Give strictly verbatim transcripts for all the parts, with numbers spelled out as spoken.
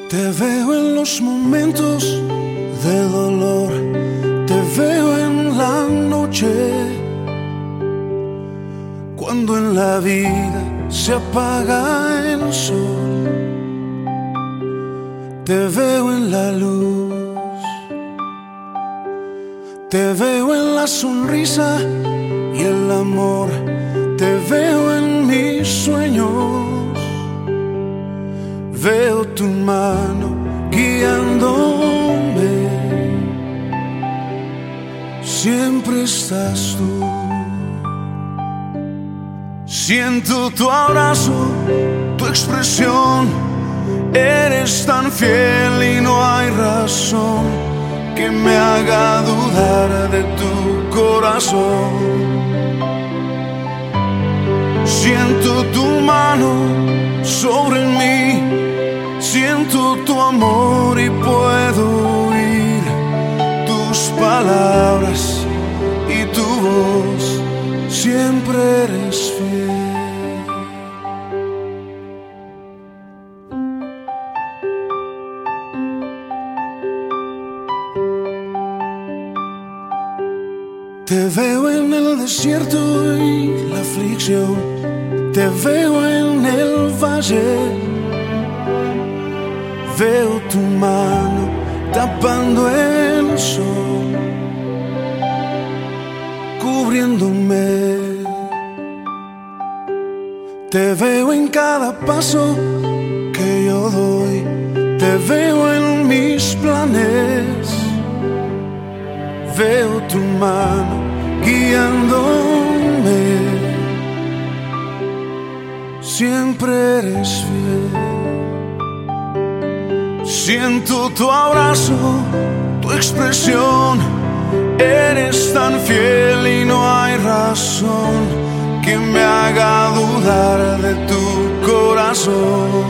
Te veo en los momentos de dolor, te veo en la noche, cuando en la vida se apaga el sol. Te veo en la luz, te veo en la sonrisa y el amor, te veo en mis sueños. Veo tu mano guiándome, siempre estás tú. Siento tu abrazo, tu expresión, eres tan fiel y no hay razón que me haga dudar de tu corazón. Siento tu mano sobre mí, siento tu amor y puedo oír tus palabras y tu voz, siempre eres fiel. Te veo en el desierto y la aflicción, te veo en el valle. Veo tu mano tapando el sol, cubriéndome. Te veo en cada paso que yo doy, te veo en mis planes. Veo tu mano guiándome, siempre eres fiel. Siento tu abrazo, tu expresión, eres tan fiel y no hay razón que me haga dudar de tu corazón.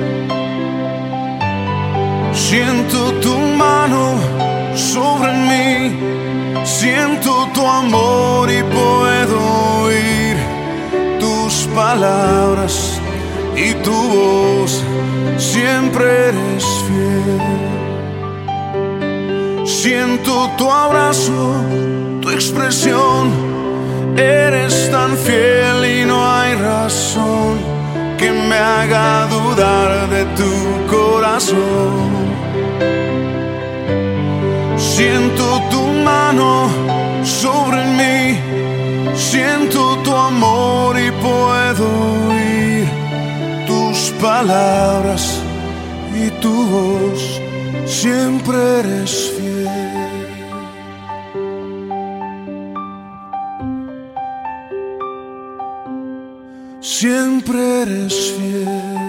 Siento tu mano sobre mí, siento tu amor y puedo oír tus palabras y tu voz, siempre eres fiel. Siento tu abrazo, tu expresión, eres tan fiel y no hay razón que me haga dudar de tu corazón. Siento tu mano sobre mí, siento tu amor y puedo oír tus palabras y tu voz, siempre eres fiel. Siempre eres fiel.